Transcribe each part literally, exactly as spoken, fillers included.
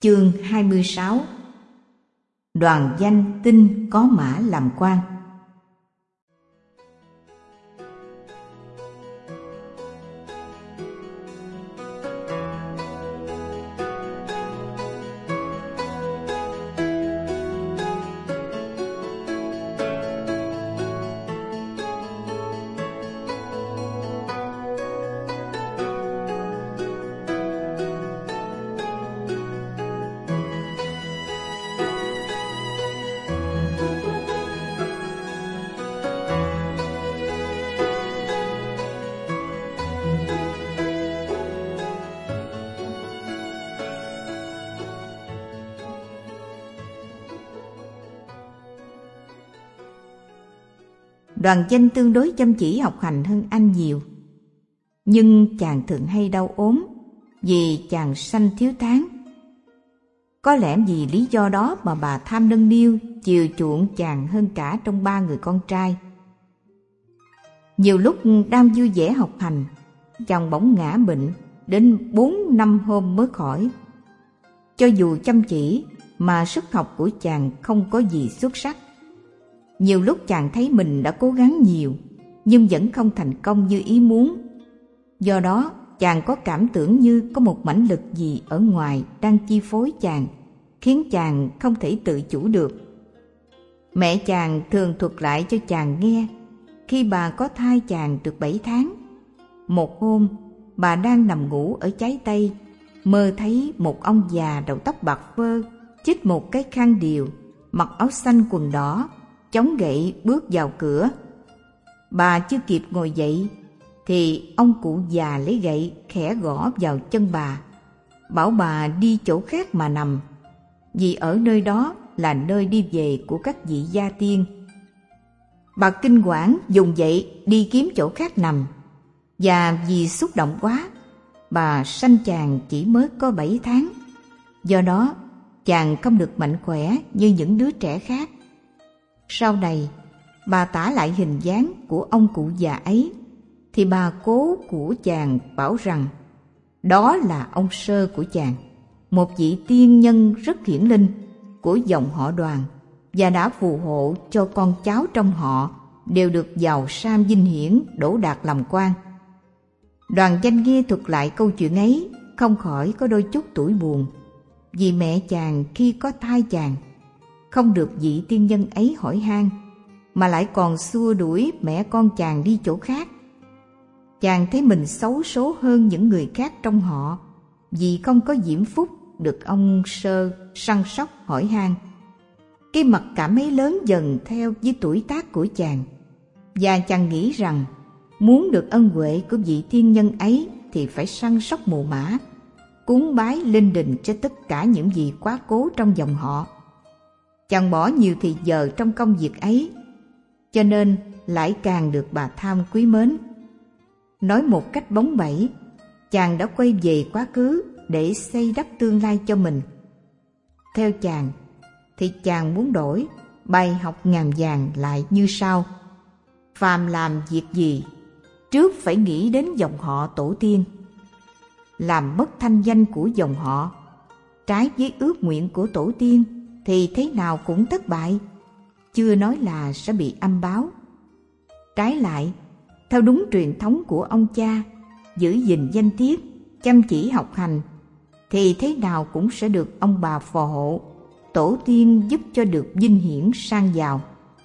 Chương hai mươi sáu. Đoàn danh tin có mã làm quan. Đoàn Danh tương đối chăm chỉ học hành hơn anh nhiều, nhưng chàng thường hay đau ốm vì chàng sanh thiếu tháng. Có lẽ vì lý do đó mà bà Tham nâng niu chiều chuộng chàng hơn cả trong ba người con trai. Nhiều lúc đang vui vẻ học hành, chàng bỗng ngã bệnh, đến bốn năm hôm mới khỏi. Cho dù chăm chỉ mà sức học của chàng không có gì xuất sắc. Nhiều lúc chàng thấy mình đã cố gắng nhiều, nhưng vẫn không thành công như ý muốn. Do đó, chàng có cảm tưởng như có một mãnh lực gì ở ngoài đang chi phối chàng, khiến chàng không thể tự chủ được. Mẹ chàng thường thuật lại cho chàng nghe, khi bà có thai chàng được bảy tháng. Một hôm, bà đang nằm ngủ ở trái Tây, mơ thấy một ông già đầu tóc bạc phơ, chích một cái khăn điều, mặc áo xanh quần đỏ, chống gậy bước vào cửa. Bà chưa kịp ngồi dậy thì ông cụ già lấy gậy khẽ gõ vào chân bà, bảo bà đi chỗ khác mà nằm, vì ở nơi đó là nơi đi về của các vị gia tiên. Bà kinh hoảng dùng dậy đi kiếm chỗ khác nằm, và vì xúc động quá, bà sanh chàng chỉ mới có bảy tháng. Do đó chàng không được mạnh khỏe như những đứa trẻ khác. Sau này, bà tả lại hình dáng của ông cụ già ấy, thì bà cố của chàng bảo rằng đó là ông sơ của chàng, một vị tiên nhân rất hiển linh của dòng họ Đoàn, và đã phù hộ cho con cháu trong họ đều được giàu sang vinh hiển, đỗ đạt làm quan. Đoàn Danh nghe thuật lại câu chuyện ấy, không khỏi có đôi chút tủi buồn, vì mẹ chàng khi có thai chàng không được vị tiên nhân ấy hỏi han, mà lại còn xua đuổi mẹ con chàng đi chỗ khác. Chàng thấy mình xấu số hơn những người khác trong họ, vì không có diễm phúc được ông sơ săn sóc hỏi han. Cái mặc cảm ấy lớn dần theo với tuổi tác của chàng, và chàng nghĩ rằng muốn được ân huệ của vị tiên nhân ấy thì phải săn sóc mồ mả, cúng bái linh đình cho tất cả những gì quá cố trong dòng họ. Chàng bỏ nhiều thì giờ trong công việc ấy, cho nên lại càng được bà Tham quý mến. Nói một cách bóng bẩy, chàng đã quay về quá khứ để xây đắp tương lai cho mình. Theo chàng, thì chàng muốn đổi bài học ngàn vàng lại như sau: phàm làm việc gì, trước phải nghĩ đến dòng họ tổ tiên. Làm mất thanh danh của dòng họ, trái với ước nguyện của tổ tiên, thì thế nào cũng thất bại, chưa nói là sẽ bị âm báo. Trái lại, theo đúng truyền thống của ông cha, giữ gìn danh tiết, chăm chỉ học hành, thì thế nào cũng sẽ được ông bà phò hộ, tổ tiên giúp cho được vinh hiển sang giàu.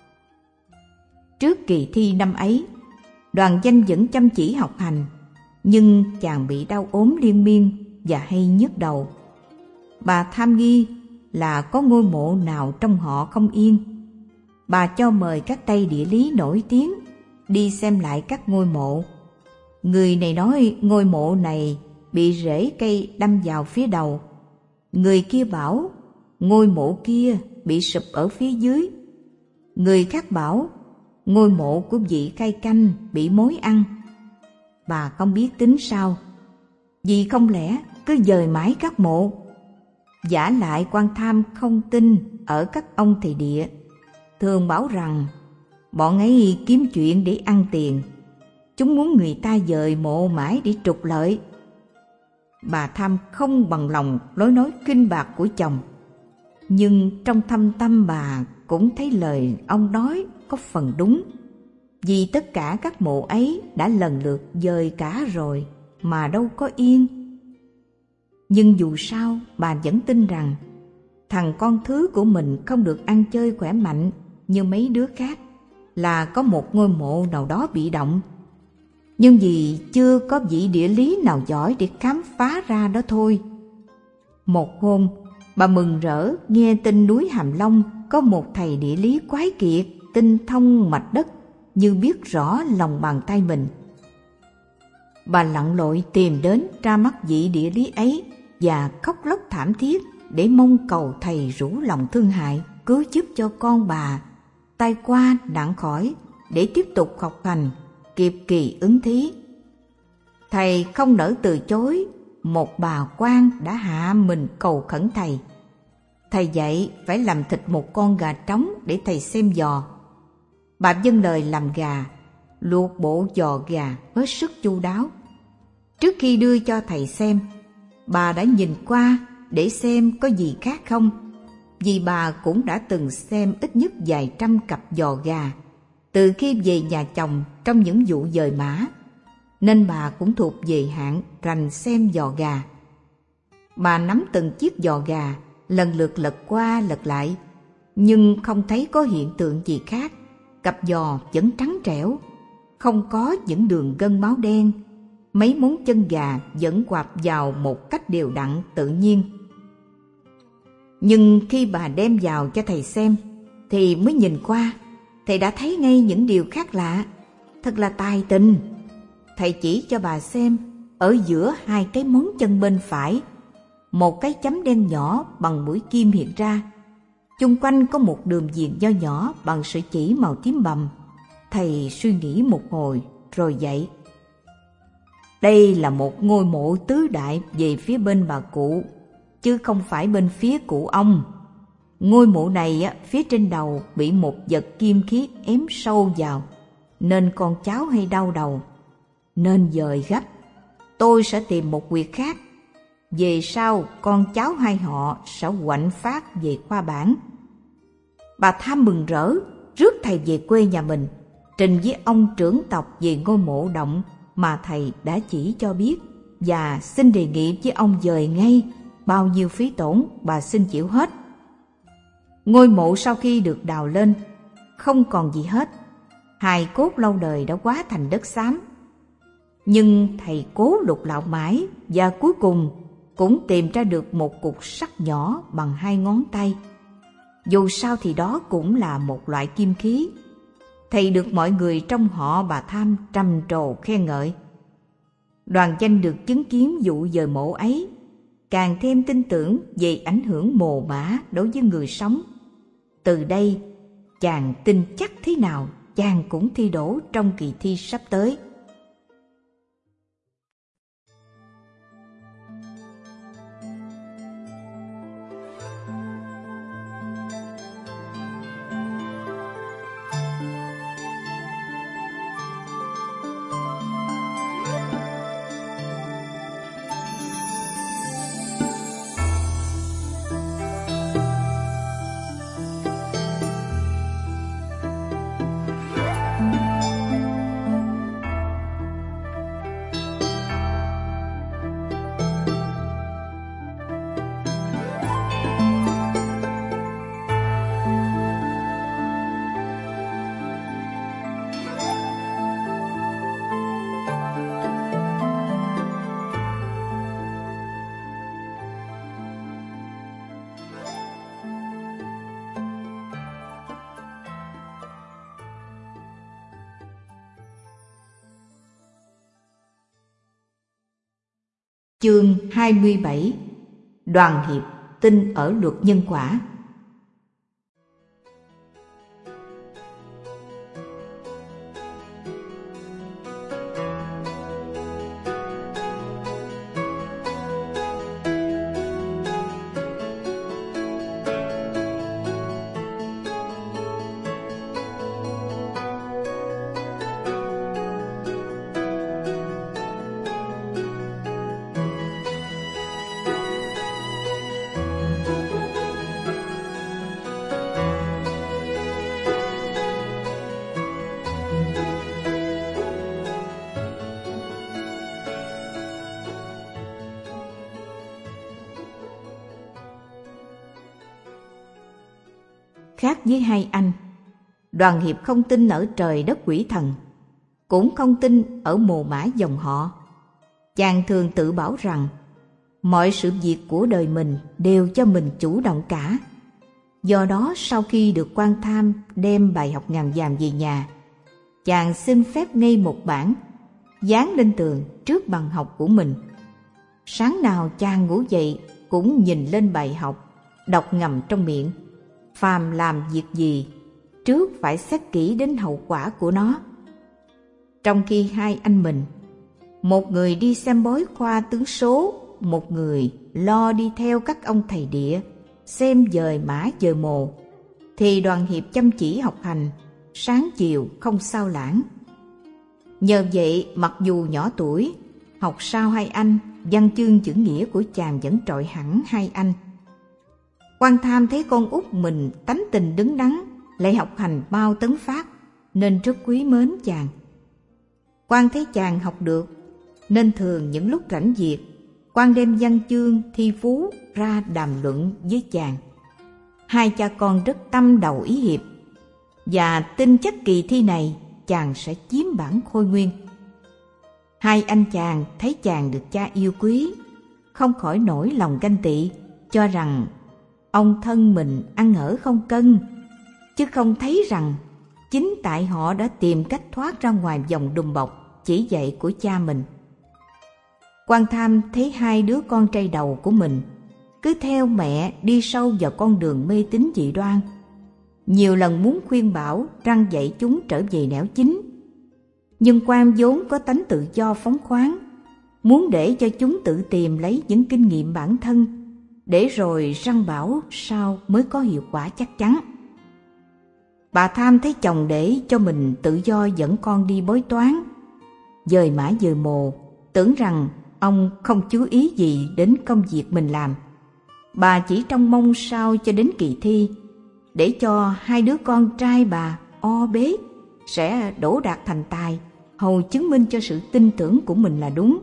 Trước kỳ thi năm ấy, Đoàn Danh vẫn chăm chỉ học hành, nhưng chàng bị đau ốm liên miên và hay nhức đầu. Bà Tham nghi là có ngôi mộ nào trong họ không yên. Bà cho mời các tay địa lý nổi tiếng đi xem lại các ngôi mộ. Người này nói ngôi mộ này bị rễ cây đâm vào phía đầu. Người kia bảo ngôi mộ kia bị sụp ở phía dưới. Người khác bảo ngôi mộ của vị khai canh bị mối ăn. Bà không biết tính sao, vì không lẽ cứ dời mãi các mộ. Vả lại quan Tham không tin ở các ông thầy địa, thường bảo rằng bọn ấy kiếm chuyện để ăn tiền, chúng muốn người ta dời mộ mãi để trục lợi. bà Tham không bằng lòng lối nói khinh bạc của chồng. Nhưng trong thâm tâm bà cũng thấy lời ông nói có phần đúng, vì tất cả các mộ ấy đã lần lượt dời cả rồi mà đâu có yên. Nhưng dù sao bà vẫn tin rằng thằng con thứ của mình không được ăn chơi khỏe mạnh như mấy đứa khác, là có một ngôi mộ nào đó bị động. Nhưng vì chưa có vị địa lý nào giỏi để khám phá ra đó thôi. Một hôm, bà mừng rỡ nghe tin núi Hàm Long có một thầy địa lý quái kiệt, tinh thông mạch đất như biết rõ lòng bàn tay mình. Bà lặn lội tìm đến ra mắt vị địa lý ấy và khóc lóc thảm thiết để mong cầu thầy rủ lòng thương hại cứu giúp cho con bà tai qua nạn khỏi để tiếp tục học hành kịp kỳ ứng thí. Thầy không nỡ từ chối một bà quan đã hạ mình cầu khẩn thầy. Thầy dạy phải làm thịt một con gà trống để thầy xem giò. Bà vâng lời làm gà, luộc bộ giò gà hết sức chu đáo. Trước khi đưa cho thầy xem, bà đã nhìn qua để xem có gì khác không, vì bà cũng đã từng xem ít nhất vài trăm cặp giò gà từ khi về nhà chồng trong những vụ dời mã, nên bà cũng thuộc về hạng rành xem giò gà. Bà nắm từng chiếc giò gà, lần lượt lật qua lật lại, nhưng không thấy có hiện tượng gì khác. Cặp giò vẫn trắng trẻo, không có những đường gân máu đen. Mấy móng chân gà vẫn quạp vào một cách đều đặn tự nhiên. Nhưng khi bà đem vào cho thầy xem thì mới nhìn qua, thầy đã thấy ngay những điều khác lạ. Thật là tài tình. Thầy chỉ cho bà xem, ở giữa hai cái móng chân bên phải, một cái chấm đen nhỏ bằng mũi kim hiện ra. Chung quanh có một đường viền nho nhỏ bằng sợi chỉ màu tím bầm. Thầy suy nghĩ một hồi rồi dạy. Đây là một ngôi mộ tứ đại về phía bên bà cụ, chứ không phải bên phía cụ ông. Ngôi mộ này phía trên đầu bị một vật kim khiết ém sâu vào, nên con cháu hay đau đầu, nên dời gấp. Tôi sẽ tìm một quyệt khác. Về sau con cháu hai họ sẽ quạnh phát về khoa bản. Bà Tham mừng rỡ rước thầy về quê nhà mình, trình với ông trưởng tộc về ngôi mộ động mà thầy đã chỉ cho biết, và xin đề nghị với ông dời ngay, bao nhiêu phí tổn bà xin chịu hết. Ngôi mộ sau khi được đào lên không còn gì hết, hài cốt lâu đời đã hóa thành đất xám. Nhưng thầy cố lục lạo mãi và cuối cùng cũng tìm ra được một cục sắt nhỏ bằng hai ngón tay. Dù sao thì đó cũng là một loại kim khí. Thầy được mọi người trong họ bà Tham trầm trồ khen ngợi. Đoàn Chanh được chứng kiến vụ dời mộ ấy, càng thêm tin tưởng về ảnh hưởng mồ mả đối với người sống. Từ đây, chàng tin chắc thế nào chàng cũng thi đỗ trong kỳ thi sắp tới. Chương hai mươi bảy. Đoàn Hiệp tin ở luật nhân quả. Khác với hai anh, Đoàn Hiệp không tin ở trời đất quỷ thần, cũng không tin ở mồ mả dòng họ. Chàng thường tự bảo rằng mọi sự việc của đời mình đều cho mình chủ động cả. Do đó sau khi được Quan Tham đem bài học ngàn vàng về nhà, chàng xin phép ngay một bản, dán lên tường trước bàn học của mình. Sáng nào chàng ngủ dậy cũng nhìn lên bài học, đọc ngầm trong miệng. Phàm làm việc gì, trước phải xét kỹ đến hậu quả của nó. Trong khi hai anh mình, một người đi xem bói khoa tướng số, một người lo đi theo các ông thầy địa xem dời mã dời mồ, thì Đoàn Hiệp chăm chỉ học hành, sáng chiều không sao lãng. Nhờ vậy, mặc dù nhỏ tuổi, học sau hai anh, văn chương chữ nghĩa của chàng vẫn trội hẳn hai anh. Quan Tham thấy con út mình tánh tình đứng đắn, lại học hành mau tấn phát, nên rất quý mến chàng. Quan thấy chàng học được, nên thường những lúc rảnh việc, Quan đem văn chương thi phú ra đàm luận với chàng. Hai cha con rất tâm đầu ý hiệp, và tin chắc kỳ thi này chàng sẽ chiếm bản Khôi Nguyên. Hai anh chàng thấy chàng được cha yêu quý, không khỏi nổi lòng ganh tị, cho rằng ông thân mình ăn ở không cân, chứ không thấy rằng chính tại họ đã tìm cách thoát ra ngoài vòng đùm bọc chỉ dạy của cha mình. Quan Tham thấy hai đứa con trai đầu của mình cứ theo mẹ đi sâu vào con đường mê tín dị đoan, nhiều lần muốn khuyên bảo răn dạy chúng trở về nẻo chính. Nhưng Quan vốn có tánh tự do phóng khoáng, muốn để cho chúng tự tìm lấy những kinh nghiệm bản thân, để rồi răn bảo sao mới có hiệu quả chắc chắn. Bà Tham thấy chồng để cho mình tự do dẫn con đi bói toán, dời mã dời mồ, tưởng rằng ông không chú ý gì đến công việc mình làm. Bà chỉ trông mong sao cho đến kỳ thi, để cho hai đứa con trai bà o bế sẽ đỗ đạt thành tài, hầu chứng minh cho sự tin tưởng của mình là đúng.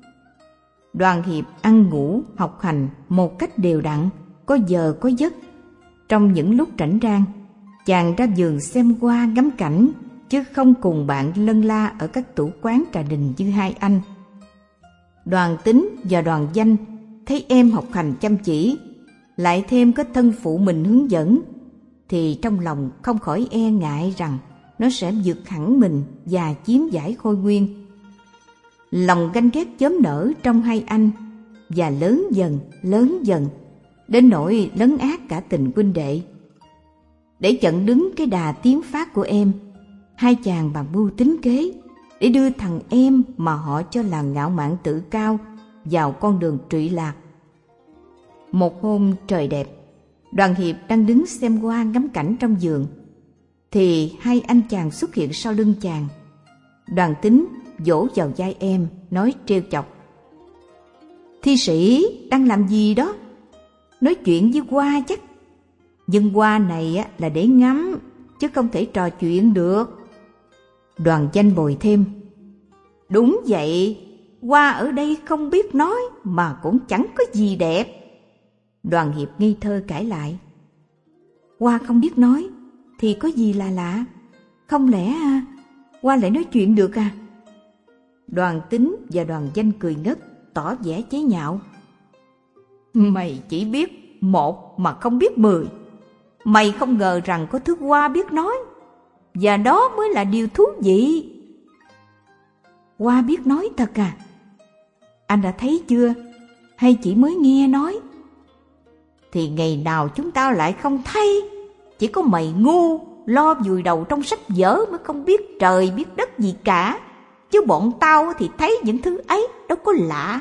Đoàn Hiệp ăn ngủ, học hành một cách đều đặn, có giờ có giấc. Trong những lúc rảnh rang, chàng ra vườn xem hoa ngắm cảnh, chứ không cùng bạn lân la ở các tủ quán trà đình như hai anh. Đoàn Tính và Đoàn Danh thấy em học hành chăm chỉ, lại thêm có thân phụ mình hướng dẫn, thì trong lòng không khỏi e ngại rằng nó sẽ vượt hẳn mình và chiếm giải Khôi Nguyên. Lòng ganh ghét chớm nở trong hai anh, và lớn dần, lớn dần, đến nỗi lấn át cả tình huynh đệ. Để chặn đứng cái đà tiến phát của em, hai chàng bàn mưu tính kế để đưa thằng em mà họ cho là ngạo mạn tự cao vào con đường trụy lạc. Một hôm trời đẹp, Đoàn Hiệp đang đứng xem hoa ngắm cảnh trong vườn, thì hai anh chàng xuất hiện sau lưng chàng. Đoàn Tính vỗ vào vai em, nói trêu chọc: "Thi sĩ đang làm gì đó? Nói chuyện với Hoa chắc. Nhưng Hoa này là để ngắm, chứ không thể trò chuyện được." Đoàn Danh bồi thêm: "Đúng vậy, Hoa ở đây không biết nói mà cũng chẳng có gì đẹp." Đoàn Hiệp nghi thơ cãi lại: "Hoa không biết nói thì có gì là lạ? Không lẽ Hoa lại nói chuyện được à?" Đoàn Tính và Đoàn Danh cười ngất, tỏ vẻ chế nhạo: "Mày chỉ biết một mà không biết mười. Mày không ngờ rằng có thứ Hoa biết nói, và đó mới là điều thú vị." "Hoa biết nói thật à? Anh đã thấy chưa? Hay chỉ mới nghe nói?" "Thì ngày nào chúng tao lại không thấy? Chỉ có mày ngu, lo vùi đầu trong sách vở mới không biết trời biết đất gì cả. Chứ bọn tao thì thấy những thứ ấy đâu có lạ."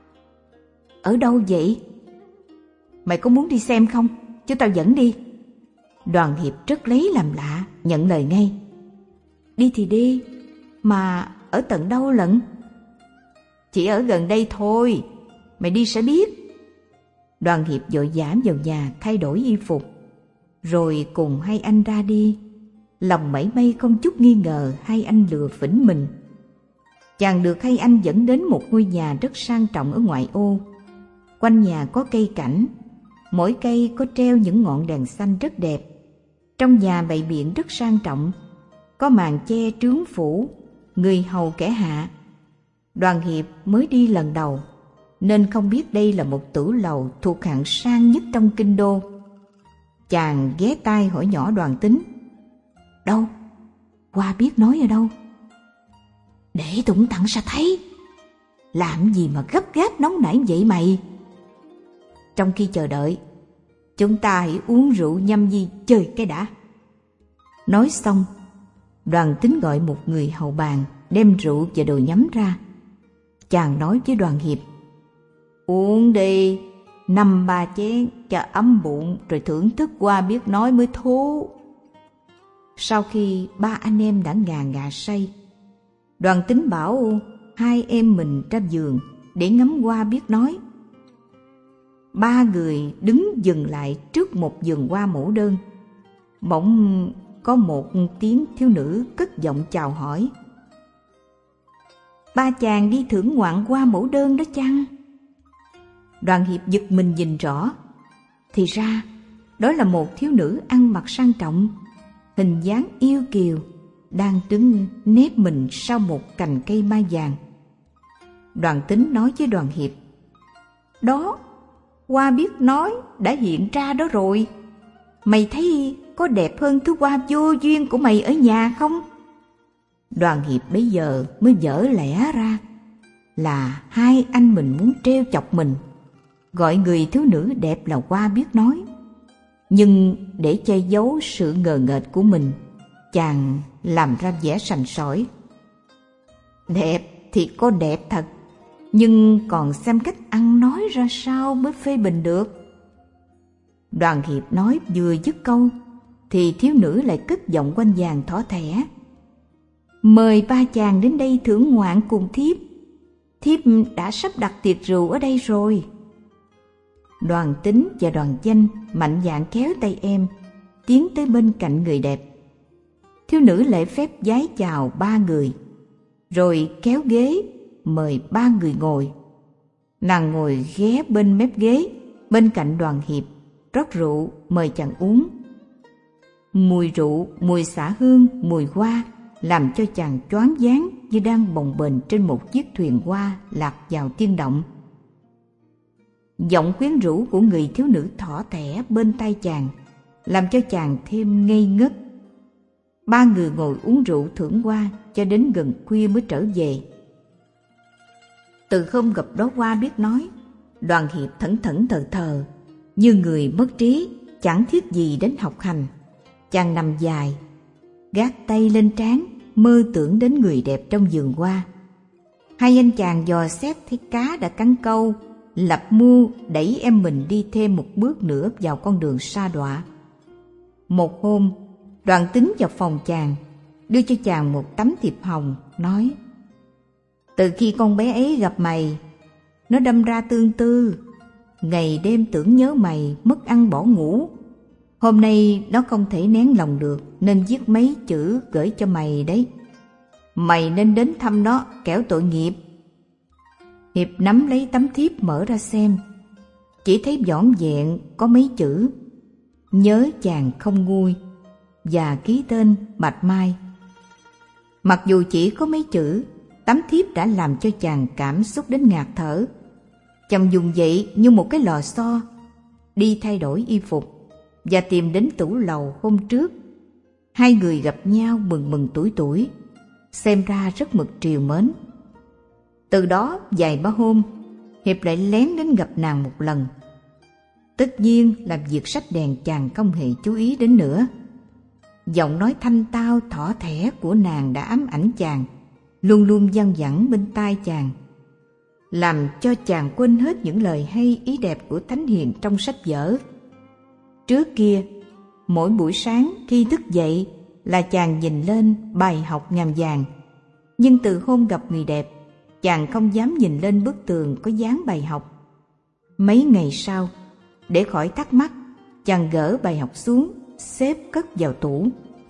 "Ở đâu vậy? Mày có muốn đi xem không? Chứ tao dẫn đi." Đoàn Hiệp rất lấy làm lạ, nhận lời ngay: "Đi thì đi, mà ở tận đâu lận?" "Chỉ ở gần đây thôi, mày đi sẽ biết." Đoàn Hiệp vội vã vào nhà thay đổi y phục, rồi cùng hai anh ra đi, lòng mảy may không chút nghi ngờ hai anh lừa phỉnh mình. Chàng được hai anh dẫn đến một ngôi nhà rất sang trọng ở ngoại ô. Quanh nhà có cây cảnh, mỗi cây có treo những ngọn đèn xanh rất đẹp. Trong nhà bày biện rất sang trọng, có màn che trướng phủ, người hầu kẻ hạ. Đoàn Hiệp mới đi lần đầu, nên không biết đây là một tử lầu thuộc hạng sang nhất trong kinh đô. Chàng ghé tai hỏi nhỏ Đoàn Tính: "Đâu? Qua biết nói ở đâu?" "Để tụng tặng sa thấy." "Làm gì mà gấp gáp nóng nảy vậy mày?" "Trong khi chờ đợi, chúng ta hãy uống rượu nhâm nhi chơi cái đã." Nói xong, Đoàn Tính gọi một người hầu bàn đem rượu và đồ nhắm ra. Chàng nói với Đoàn Hiệp: "Uống đi, năm ba chén cho ấm bụng rồi thưởng thức qua biết nói mới thú." Sau khi ba anh em đã ngà ngà say, Đoàn Tính bảo hai em mình ra giường để ngắm hoa biết nói. Ba người đứng dừng lại trước một vườn hoa mẫu đơn. Bỗng có một tiếng thiếu nữ cất giọng chào hỏi: "Ba chàng đi thưởng ngoạn hoa mẫu đơn đó chăng?" Đoàn Hiệp giật mình nhìn rõ, thì ra đó là một thiếu nữ ăn mặc sang trọng, hình dáng yêu kiều, đang đứng nép mình sau một cành cây mai vàng. Đoàn Tính nói với Đoàn Hiệp: "Đó, hoa biết nói đã hiện ra đó rồi. Mày thấy có đẹp hơn thứ hoa vô duyên của mày ở nhà không?" Đoàn Hiệp bấy giờ mới vỡ lẽ ra là hai anh mình muốn trêu chọc mình, gọi người thiếu nữ đẹp là hoa biết nói. Nhưng để che giấu sự ngờ nghệch của mình, chàng làm ra vẻ sành sỏi: "Đẹp thì có đẹp thật, nhưng còn xem cách ăn nói ra sao mới phê bình được." Đoàn Hiệp nói vừa dứt câu thì thiếu nữ lại cất giọng quanh vàng thỏ thẻ: "Mời ba chàng đến đây thưởng ngoạn cùng thiếp. Thiếp đã sắp đặt tiệc rượu ở đây rồi." Đoàn Tính và Đoàn Danh mạnh dạn kéo tay em tiến tới bên cạnh người đẹp. Thiếu nữ lễ phép vái chào ba người, rồi kéo ghế mời ba người ngồi. Nàng ngồi ghé bên mép ghế bên cạnh Đoàn Hiệp, rót rượu mời chàng uống. Mùi rượu, mùi xả hương, mùi hoa làm cho chàng choáng váng như đang bồng bềnh trên một chiếc thuyền hoa lạc vào thiên động. Giọng quyến rũ của người thiếu nữ thỏ thẻ bên tai chàng làm cho chàng thêm ngây ngất. Ba người ngồi uống rượu thưởng hoa cho đến gần khuya mới trở về. Từ hôm gặp đó hoa biết nói, Đoàn Hiệp thẫn thẫn thờ thờ, như người mất trí, chẳng thiết gì đến học hành. Chàng nằm dài, gác tay lên trán, mơ tưởng đến người đẹp trong vườn hoa. Hai anh chàng dò xét thấy cá đã cắn câu, lập mưu đẩy em mình đi thêm một bước nữa vào con đường sa đọa. Một hôm, Đoàn Tính vào phòng chàng, đưa cho chàng một tấm thiệp hồng, nói: "Từ khi con bé ấy gặp mày, nó đâm ra tương tư, ngày đêm tưởng nhớ mày, mất ăn bỏ ngủ. Hôm nay nó không thể nén lòng được nên viết mấy chữ gửi cho mày đấy. Mày nên đến thăm nó, kẻo tội nghiệp." Hiệp nắm lấy tấm thiếp mở ra xem, chỉ thấy vỏn vẹn có mấy chữ: "Nhớ chàng không nguôi" và ký tên Bạch Mai. Mặc dù chỉ có mấy chữ, tấm thiếp đã làm cho chàng cảm xúc đến ngạt thở. Chàng dùng dậy như một cái lò xo, đi thay đổi y phục và tìm đến tủ lầu hôm trước. Hai người gặp nhau mừng mừng tuổi tuổi, xem ra rất mực trìu mến. Từ đó vài ba hôm, Hiệp lại lén đến gặp nàng một lần. Tất nhiên làm việc sách đèn chàng không hề chú ý đến nữa. Giọng nói thanh tao thỏ thẻ của nàng đã ám ảnh chàng, luôn luôn văng vẳng bên tai chàng, làm cho chàng quên hết những lời hay ý đẹp của thánh hiền trong sách vở. Trước kia, mỗi buổi sáng khi thức dậy là chàng nhìn lên bài học ngàm vàng, nhưng từ hôm gặp người đẹp, chàng không dám nhìn lên bức tường có dán bài học. Mấy ngày sau, để khỏi thắc mắc, chàng gỡ bài học xuống, xếp cất vào tủ.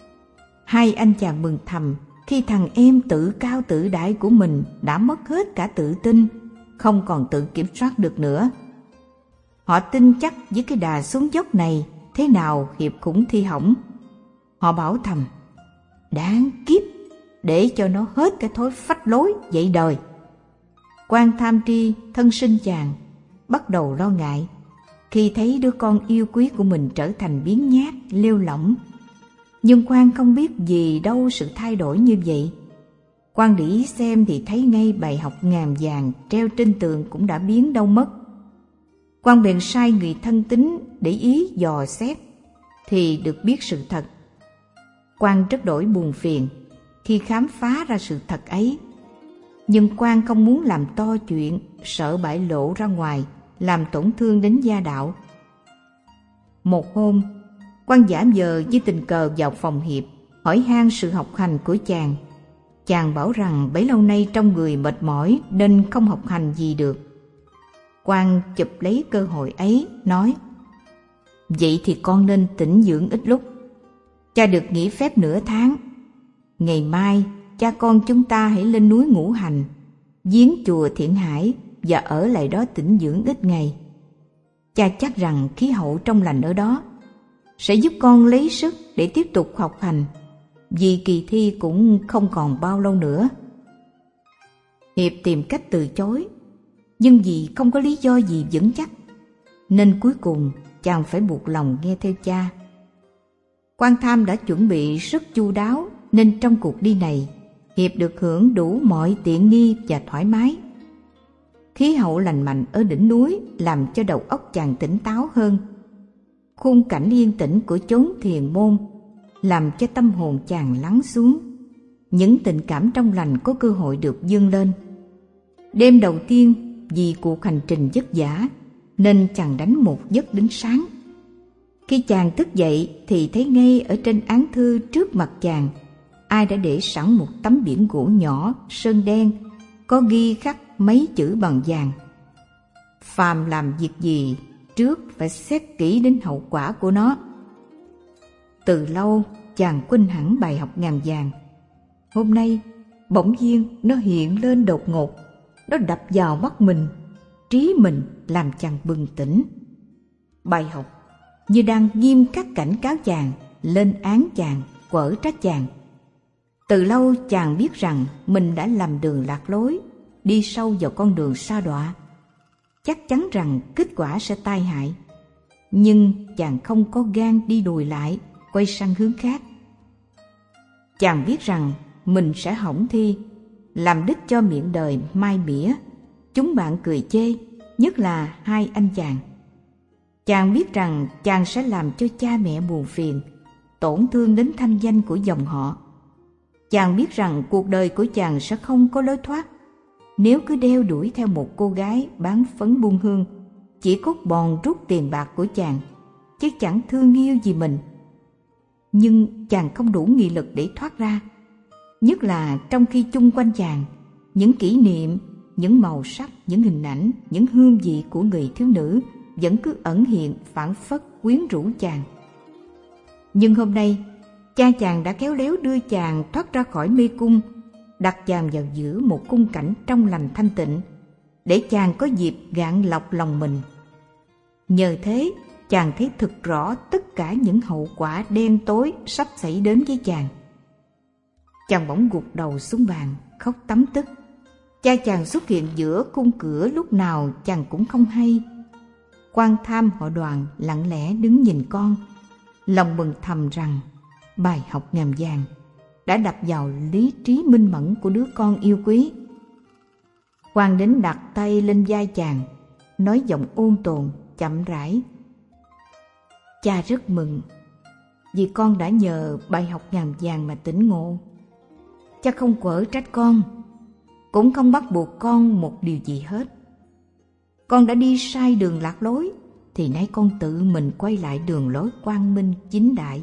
Hai anh chàng mừng thầm khi thằng em tự cao tự đại của mình đã mất hết cả tự tin, không còn tự kiểm soát được nữa. Họ tin chắc với cái đà xuống dốc này, thế nào Hiệp cũng thi hỏng. Họ bảo thầm, đáng kiếp, để cho nó hết cái thói phách lối dậy đời. Quan Tham Tri, thân sinh chàng, bắt đầu lo ngại khi thấy đứa con yêu quý của mình trở thành biếng nhác, lêu lỏng. Nhưng quan không biết gì đâu sự thay đổi như vậy. Quan để ý xem thì thấy ngay bài học ngàn vàng treo trên tường cũng đã biến đâu mất. Quan bèn sai người thân tín để ý dò xét, thì được biết sự thật. Quan rất đổi buồn phiền khi khám phá ra sự thật ấy. Nhưng quan không muốn làm to chuyện, sợ bại lộ ra ngoài, làm tổn thương đến gia đạo. Một hôm, quan giả vờ như tình cờ vào phòng Hiệp, hỏi han sự học hành của chàng. Chàng bảo rằng bấy lâu nay trong người mệt mỏi nên không học hành gì được. Quan chụp lấy cơ hội ấy, nói, vậy thì con nên tĩnh dưỡng ít lúc. Cha được nghỉ phép nửa tháng. Ngày mai, cha con chúng ta hãy lên núi Ngũ Hành, viếng chùa Thiện Hải và ở lại đó tĩnh dưỡng ít ngày. Cha chắc rằng khí hậu trong lành ở đó sẽ giúp con lấy sức để tiếp tục học hành, vì kỳ thi cũng không còn bao lâu nữa. Hiệp tìm cách từ chối, nhưng vì không có lý do gì vững chắc, nên cuối cùng chàng phải buộc lòng nghe theo cha. Quan Tham đã chuẩn bị rất chu đáo, nên trong cuộc đi này, Hiệp được hưởng đủ mọi tiện nghi và thoải mái. Khí hậu lành mạnh ở đỉnh núi làm cho đầu óc chàng tỉnh táo hơn. Khung cảnh yên tĩnh của chốn thiền môn làm cho tâm hồn chàng lắng xuống. Những tình cảm trong lành có cơ hội được dâng lên. Đêm đầu tiên, vì cuộc hành trình vất vả nên chàng đánh một giấc đến sáng. Khi chàng thức dậy thì thấy ngay ở trên án thư trước mặt chàng, ai đã để sẵn một tấm biển gỗ nhỏ sơn đen, có ghi khắc mấy chữ bằng vàng: phàm làm việc gì trước phải xét kỹ đến hậu quả của nó. Từ lâu chàng quên hẳn bài học ngàn vàng. Hôm nay bỗng nhiên nó hiện lên đột ngột, nó đập vào mắt mình, trí mình, làm chàng bừng tỉnh. Bài học như đang nghiêm khắc cảnh cáo chàng, lên án chàng, quở trách chàng. Từ lâu chàng biết rằng mình đã lầm đường lạc lối, đi sâu vào con đường sa đọa. Chắc chắn rằng kết quả sẽ tai hại, nhưng chàng không có gan đi đùi lại, quay sang hướng khác. Chàng biết rằng mình sẽ hỏng thi, làm đích cho miệng đời mai mỉa, chúng bạn cười chê, nhất là hai anh chàng. Chàng biết rằng chàng sẽ làm cho cha mẹ buồn phiền, tổn thương đến thanh danh của dòng họ. Chàng biết rằng cuộc đời của chàng sẽ không có lối thoát nếu cứ đeo đuổi theo một cô gái bán phấn buôn hương, chỉ cốt bòn rút tiền bạc của chàng, chứ chẳng thương yêu gì mình. Nhưng chàng không đủ nghị lực để thoát ra, nhất là trong khi chung quanh chàng những kỷ niệm, những màu sắc, những hình ảnh, những hương vị của người thiếu nữ vẫn cứ ẩn hiện phảng phất quyến rũ chàng. Nhưng hôm nay cha chàng đã khéo léo đưa chàng thoát ra khỏi mê cung, đặt chàng vào giữa một khung cảnh trong lành thanh tịnh, để chàng có dịp gạn lọc lòng mình. Nhờ thế, chàng thấy thực rõ tất cả những hậu quả đen tối sắp xảy đến với chàng. Chàng bỗng gục đầu xuống bàn, khóc tấm tức. Cha chàng xuất hiện giữa khung cửa lúc nào chàng cũng không hay. Quan Tham họ Đoàn lặng lẽ đứng nhìn con, lòng mừng thầm rằng bài học ngàn vàng đã đập vào lý trí minh mẫn của đứa con yêu quý. Quan đến đặt tay lên vai chàng, nói giọng ôn tồn, chậm rãi: cha rất mừng vì con đã nhờ bài học ngàn vàng mà tỉnh ngộ. Cha không quở trách con, cũng không bắt buộc con một điều gì hết. Con đã đi sai đường lạc lối, thì nay con tự mình quay lại đường lối quang minh chính đại.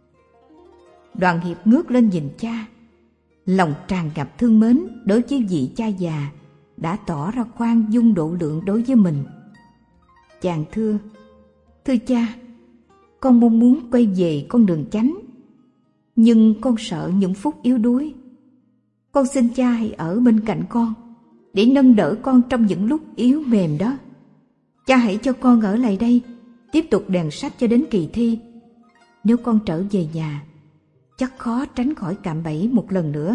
Đoàn Hiệp ngước lên nhìn cha, lòng tràn ngập thương mến đối với vị cha già đã tỏ ra khoan dung độ lượng đối với mình. Chàng thưa: thưa cha, con mong muốn quay về con đường chánh, nhưng con sợ những phút yếu đuối. Con xin cha hãy ở bên cạnh con để nâng đỡ con trong những lúc yếu mềm đó. Cha hãy cho con ở lại đây, tiếp tục đèn sách cho đến kỳ thi. Nếu con trở về nhà, chắc khó tránh khỏi cạm bẫy một lần nữa.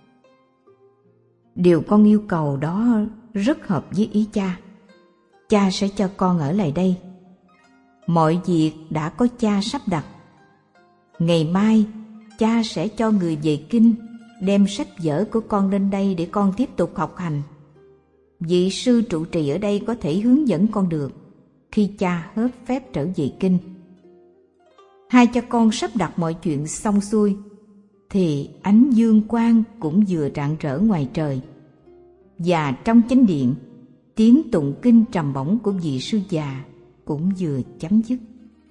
Điều con yêu cầu đó rất hợp với ý cha. Cha sẽ cho con ở lại đây. Mọi việc đã có cha sắp đặt. Ngày mai, cha sẽ cho người về kinh đem sách vở của con lên đây để con tiếp tục học hành. Vị sư trụ trì ở đây có thể hướng dẫn con được khi cha hết phép trở về kinh. Hai cha con sắp đặt mọi chuyện xong xuôi, thì ánh dương quang cũng vừa rạng rỡ ngoài trời. Và trong chánh điện, tiếng tụng kinh trầm bổng của vị sư già cũng vừa chấm dứt.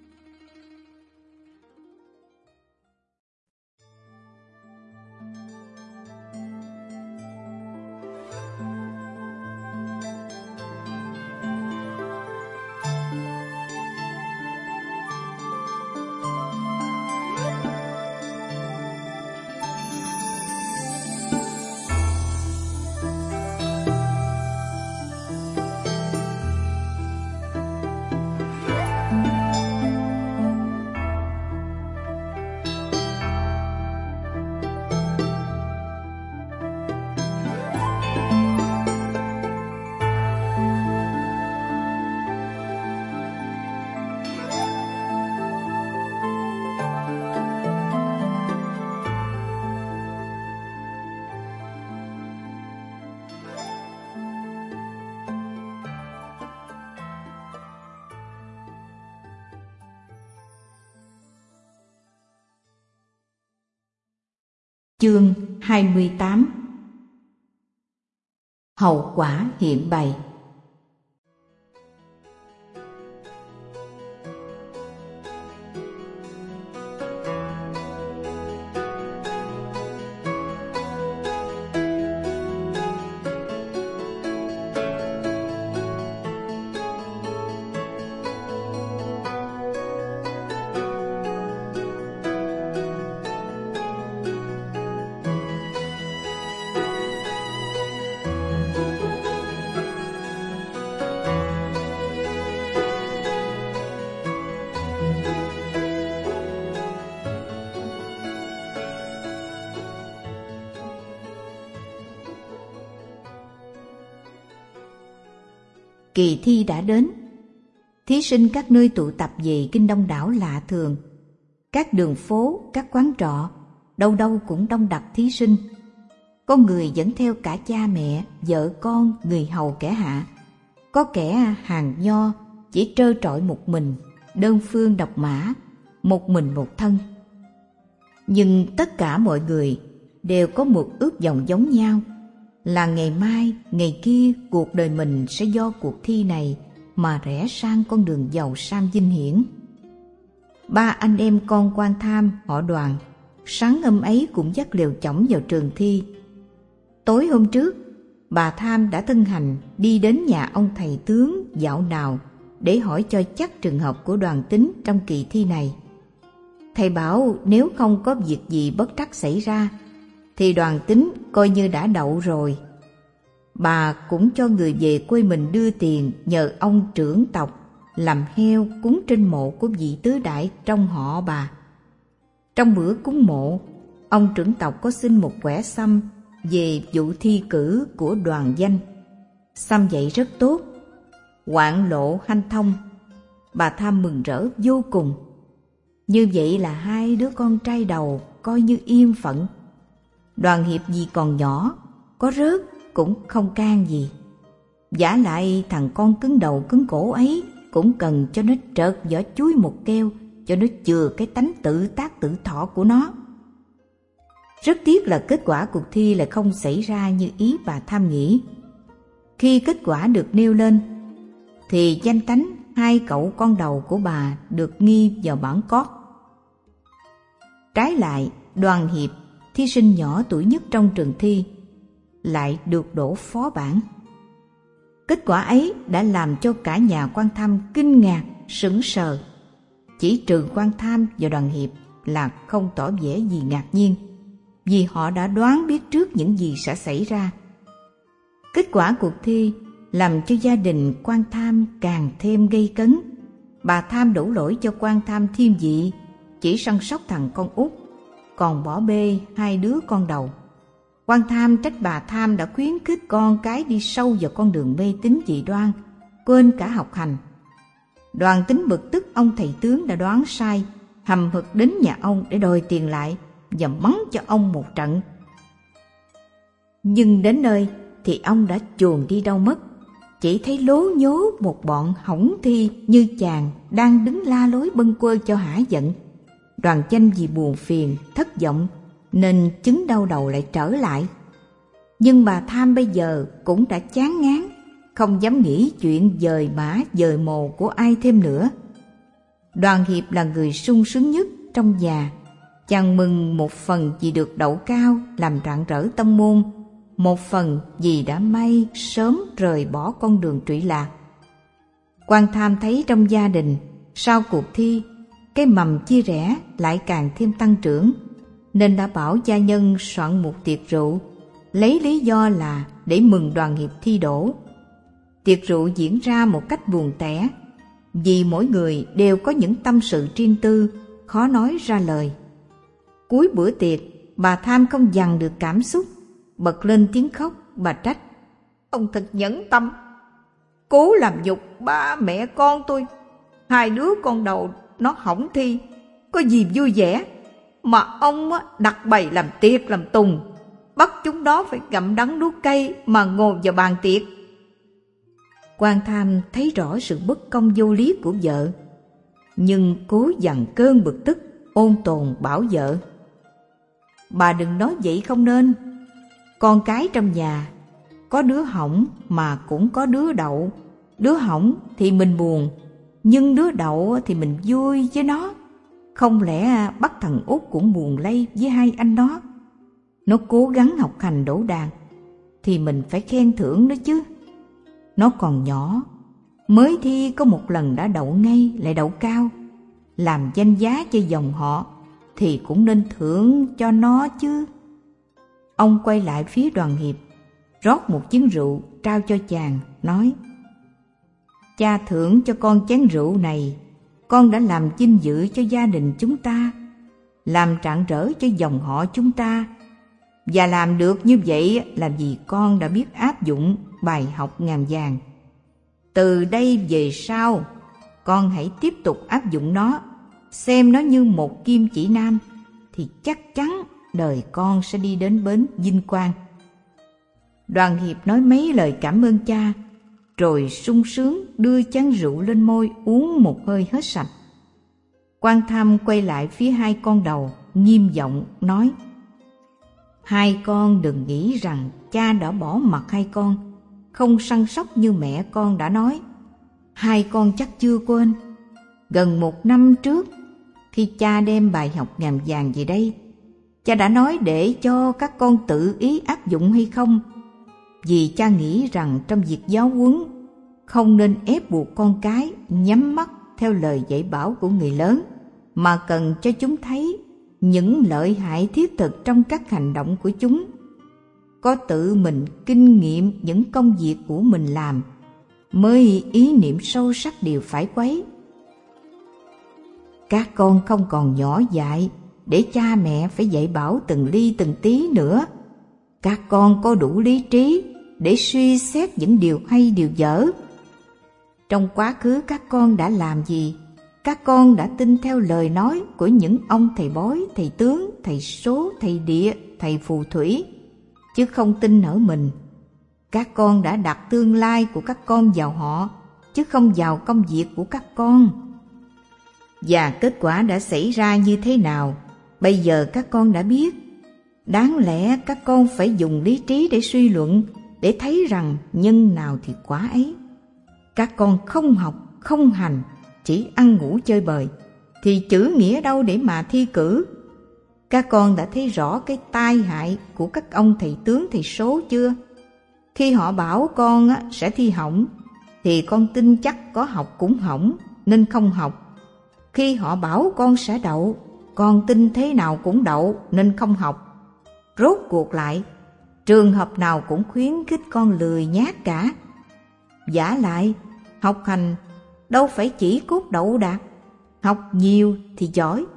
Chương hai mươi tám. Hậu quả hiện bày. Kỳ thi đã đến. Thí sinh các nơi tụ tập về kinh đông đảo lạ thường. Các đường phố, các quán trọ, đâu đâu cũng đông đặc thí sinh. Có người dẫn theo cả cha mẹ, vợ con, người hầu kẻ hạ. Có kẻ hàng nho, chỉ trơ trọi một mình, đơn phương độc mã, một mình một thân. Nhưng tất cả mọi người đều có một ước vọng giống nhau, là ngày mai, ngày kia cuộc đời mình sẽ do cuộc thi này mà rẽ sang con đường giàu sang vinh hiển. Ba anh em con Quan Tham họ Đoàn sáng hôm ấy cũng dắt lều chõng vào trường thi. Tối hôm trước, bà Tham đã thân hành đi đến nhà ông thầy tướng dạo nào để hỏi cho chắc trường hợp của Đoàn Tính trong kỳ thi này. Thầy bảo nếu không có việc gì bất trắc xảy ra thì Đoàn Tính coi như đã đậu rồi. Bà cũng cho người về quê mình đưa tiền nhờ ông trưởng tộc làm heo cúng trên mộ của vị tứ đại trong họ bà. Trong bữa cúng mộ, ông trưởng tộc có xin một quẻ xăm về vụ thi cử của Đoàn Danh. Xăm vậy rất tốt, hoạn lộ hanh thông. Bà Tham mừng rỡ vô cùng. Như vậy là hai đứa con trai đầu coi như yên phận. Đoàn Hiệp vì còn nhỏ, có rớt cũng không can gì. Vả lại thằng con cứng đầu cứng cổ ấy cũng cần cho nó trợt vỏ chuối một keo, cho nó chừa cái tánh tự tác tự thọ của nó. Rất tiếc là kết quả cuộc thi lại không xảy ra như ý bà Tham nghĩ. Khi kết quả được nêu lên, thì danh tánh hai cậu con đầu của bà được ghi vào bảng cót. Trái lại, Đoàn Hiệp, thí sinh nhỏ tuổi nhất trong trường thi, lại được đỗ phó bảng. Kết quả ấy đã làm cho cả nhà Quan Tham kinh ngạc, sững sờ. Chỉ trừ Quan Tham và Đoàn Hiệp là không tỏ vẻ gì ngạc nhiên, vì họ đã đoán biết trước những gì sẽ xảy ra. Kết quả cuộc thi làm cho gia đình Quan Tham càng thêm gây cấn. Bà Tham đổ lỗi cho Quan Tham thiên vị, chỉ săn sóc thằng con út, còn bỏ bê hai đứa con đầu. Quan Tham trách bà Tham đã khuyến khích con cái đi sâu vào con đường mê tín dị đoan, quên cả học hành. Đoàn Tính bực tức ông thầy tướng đã đoán sai, hầm hực đến nhà ông để đòi tiền lại và mắng cho ông một trận. Nhưng đến nơi thì ông đã chuồn đi đâu mất, chỉ thấy lố nhố một bọn hỏng thi như chàng đang đứng la lối bâng quơ cho hả giận. Đoàn Chanh vì buồn phiền, thất vọng nên chứng đau đầu lại trở lại. Nhưng bà Tham bây giờ cũng đã chán ngán, không dám nghĩ chuyện dời mã dời mồ của ai thêm nữa. Đoàn Hiệp là người sung sướng nhất trong nhà. Chàng mừng một phần vì được đậu cao làm rạng rỡ tông môn, một phần vì đã may sớm rời bỏ con đường trụy lạc. Quan Tham thấy trong gia đình sau cuộc thi cái mầm chia rẽ lại càng thêm tăng trưởng, nên đã bảo gia nhân soạn một tiệc rượu, lấy lý do là để mừng Đoàn Hiệp thi đỗ. Tiệc rượu diễn ra một cách buồn tẻ, vì mỗi người đều có những tâm sự riêng tư, khó nói ra lời. Cuối bữa tiệc, bà Tham không dằn được cảm xúc, bật lên tiếng khóc. Bà trách: "Ông thật nhẫn tâm, cố làm nhục ba mẹ con tôi. Hai đứa con đầu nó hỏng thi, có gì vui vẻ mà ông đặt bày làm tiệc làm tùng, bắt chúng đó phải gặm đắng nuốt cay mà ngồi vào bàn tiệc." Quan Tham thấy rõ sự bất công vô lý của vợ, nhưng cố dằn cơn bực tức, ôn tồn bảo vợ: "Bà đừng nói vậy không nên. Con cái trong nhà có đứa hỏng mà cũng có đứa đậu. Đứa hỏng thì mình buồn, nhưng đứa đậu thì mình vui với nó. Không lẽ bắt thằng Út cũng buồn lây với hai anh nó? Nó cố gắng học hành đỗ đạt thì mình phải khen thưởng nó chứ. Nó còn nhỏ, mới thi có một lần đã đậu ngay lại đậu cao. Làm danh giá cho dòng họ thì cũng nên thưởng cho nó chứ." Ông quay lại phía Đoàn Hiệp, rót một chén rượu trao cho chàng, nói: "Cha thưởng cho con chén rượu này, con đã làm vinh dự cho gia đình chúng ta, làm rạng rỡ cho dòng họ chúng ta. Và làm được như vậy là vì con đã biết áp dụng bài học ngàn vàng. Từ đây về sau, con hãy tiếp tục áp dụng nó, xem nó như một kim chỉ nam, thì chắc chắn đời con sẽ đi đến bến vinh quang." Đoàn Hiệp nói mấy lời cảm ơn cha, rồi sung sướng đưa chén rượu lên môi uống một hơi hết sạch. Quan Tham quay lại phía hai con đầu, nghiêm giọng nói: "Hai con đừng nghĩ rằng cha đã bỏ mặc hai con, không săn sóc như mẹ con đã nói. Hai con chắc chưa quên, gần một năm trước, khi cha đem bài học ngàn vàng về đây, cha đã nói để cho các con tự ý áp dụng hay không, vì cha nghĩ rằng trong việc giáo huấn không nên ép buộc con cái nhắm mắt theo lời dạy bảo của người lớn, mà cần cho chúng thấy những lợi hại thiết thực trong các hành động của chúng. Có tự mình kinh nghiệm những công việc của mình làm, mới ý niệm sâu sắc điều phải quấy. Các con không còn nhỏ dại để cha mẹ phải dạy bảo từng ly từng tí nữa. Các con có đủ lý trí để suy xét những điều hay điều dở. Trong quá khứ các con đã làm gì? Các con đã tin theo lời nói của những ông thầy bói, thầy tướng, thầy số, thầy địa, thầy phù thủy, chứ không tin ở mình. Các con đã đặt tương lai của các con vào họ, chứ không vào công việc của các con. Và kết quả đã xảy ra như thế nào, bây giờ các con đã biết. Đáng lẽ các con phải dùng lý trí để suy luận, để thấy rằng nhân nào thì quả ấy. Các con không học, không hành, chỉ ăn ngủ chơi bời, thì chữ nghĩa đâu để mà thi cử. Các con đã thấy rõ cái tai hại của các ông thầy tướng thầy số chưa? Khi họ bảo con sẽ thi hỏng, thì con tin chắc có học cũng hỏng, nên không học. Khi họ bảo con sẽ đậu, con tin thế nào cũng đậu, nên không học. Rốt cuộc lại, trường hợp nào cũng khuyến khích con lười nhác cả. Vả lại, học hành đâu phải chỉ cốt đậu đạt, học nhiều thì giỏi,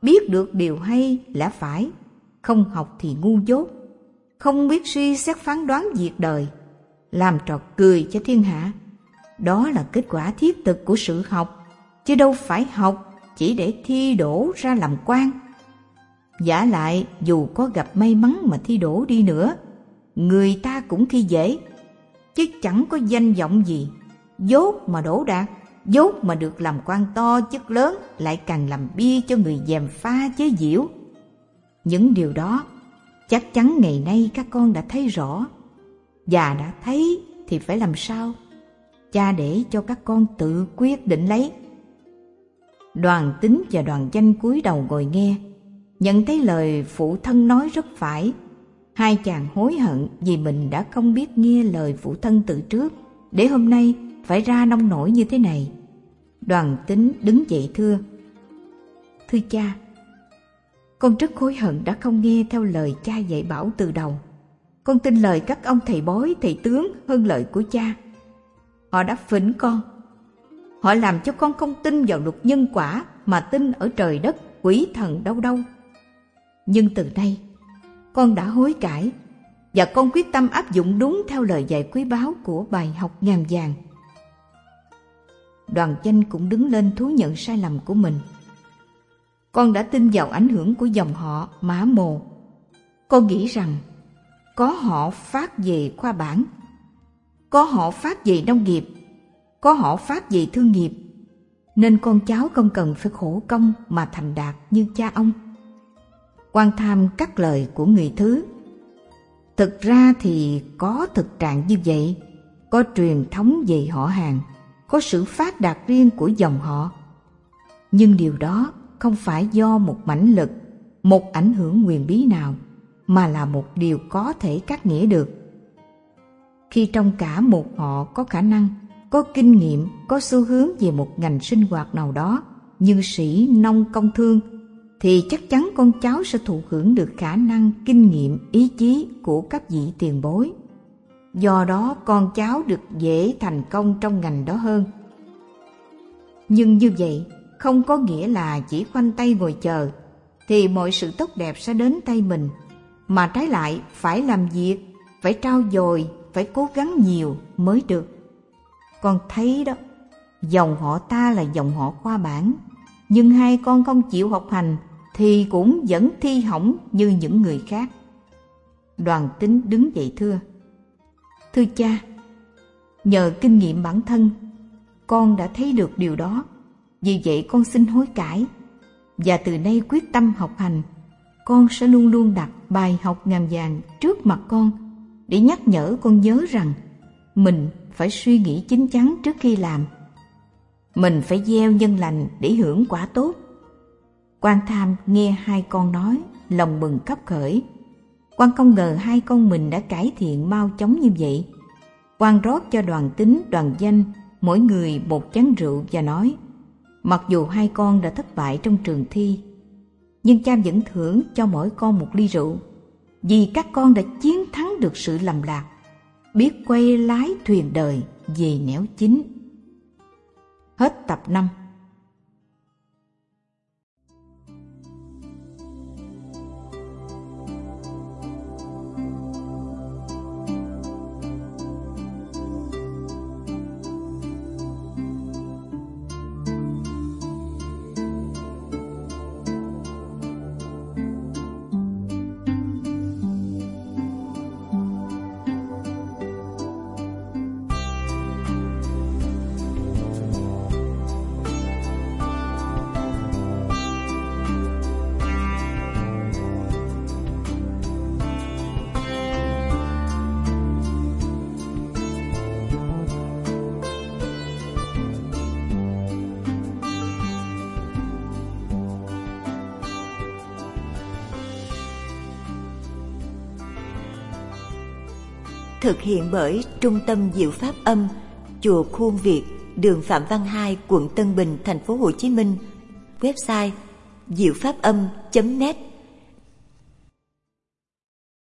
biết được điều hay lẽ phải, không học thì ngu dốt, không biết suy xét phán đoán việc đời, làm trò cười cho thiên hạ. Đó là kết quả thiết thực của sự học, chứ đâu phải học chỉ để thi đỗ ra làm quan. Vả lại, dù có gặp may mắn mà thi đỗ đi nữa, người ta cũng khi dễ, chứ chẳng có danh vọng gì. Dốt mà đỗ đạt, dốt mà được làm quan to chức lớn, lại càng làm bia cho người gièm pha chế giễu. Những điều đó chắc chắn ngày nay các con đã thấy rõ, và đã thấy thì phải làm sao? Cha để cho các con tự quyết định lấy. Đoàn Tính và Đoàn Danh cúi đầu ngồi nghe, nhận thấy lời phụ thân nói rất phải. Hai chàng hối hận vì mình đã không biết nghe lời phụ thân từ trước, để hôm nay phải ra nông nổi như thế này. Đoàn Tính đứng dậy thưa: Thưa cha, con rất hối hận đã không nghe theo lời cha dạy bảo từ đầu. Con tin lời các ông thầy bói, thầy tướng hơn lời của cha. Họ đã phỉnh con. Họ làm cho con không tin vào luật nhân quả, mà tin ở trời đất, quỷ thần đâu đâu. Nhưng từ nay, con đã hối cải, và con quyết tâm áp dụng đúng theo lời dạy quý báu của bài học ngàn vàng. Đoàn Danh cũng đứng lên thú nhận sai lầm của mình. Con đã tin vào ảnh hưởng của dòng họ Mã Mồ. Con nghĩ rằng có họ phát về khoa bảng, có họ phát về nông nghiệp, có họ phát về thương nghiệp, nên con cháu không cần phải khổ công mà thành đạt như cha ông. Quan Tham cắt lời của người thứ: Thực ra thì có thực trạng như vậy, có truyền thống về họ hàng, có sự phát đạt riêng của dòng họ. Nhưng điều đó không phải do một mãnh lực, một ảnh hưởng huyền bí nào, mà là một điều có thể cắt nghĩa được. Khi trong cả một họ có khả năng, có kinh nghiệm, có xu hướng về một ngành sinh hoạt nào đó, như sĩ, nông, công thương, thì chắc chắn con cháu sẽ thụ hưởng được khả năng, kinh nghiệm, ý chí của các vị tiền bối. Do đó con cháu được dễ thành công trong ngành đó hơn. Nhưng như vậy không có nghĩa là chỉ khoanh tay ngồi chờ thì mọi sự tốt đẹp sẽ đến tay mình, mà trái lại phải làm việc, phải trau dồi, phải cố gắng nhiều mới được. Con thấy đó, dòng họ ta là dòng họ khoa bảng, nhưng hai con không chịu học hành thì cũng vẫn thi hỏng như những người khác. Đoàn Tính đứng dậy thưa: Thưa cha, nhờ kinh nghiệm bản thân, con đã thấy được điều đó. Vì vậy con xin hối cải, và từ nay quyết tâm học hành. Con sẽ luôn luôn đặt bài học ngàn vàng trước mặt con, để nhắc nhở con nhớ rằng mình phải suy nghĩ chín chắn trước khi làm. Mình phải gieo nhân lành để hưởng quả tốt. Quan Tham nghe hai con nói, lòng mừng khấp khởi. Quan không ngờ hai con mình đã cải thiện mau chóng như vậy. Quan rót cho Đoàn Tính, Đoàn Danh mỗi người một chén rượu và nói: Mặc dù hai con đã thất bại trong trường thi, nhưng cha vẫn thưởng cho mỗi con một ly rượu, vì các con đã chiến thắng được sự lầm lạc, biết quay lái thuyền đời về nẻo chính. Hết tập năm. Thực hiện bởi Trung tâm Diệu Pháp Âm, Chùa Khuôn Việt, đường Phạm Văn Hai, quận Tân Bình, thành phố Hồ Chí Minh. Website diệu pháp âm chấm net.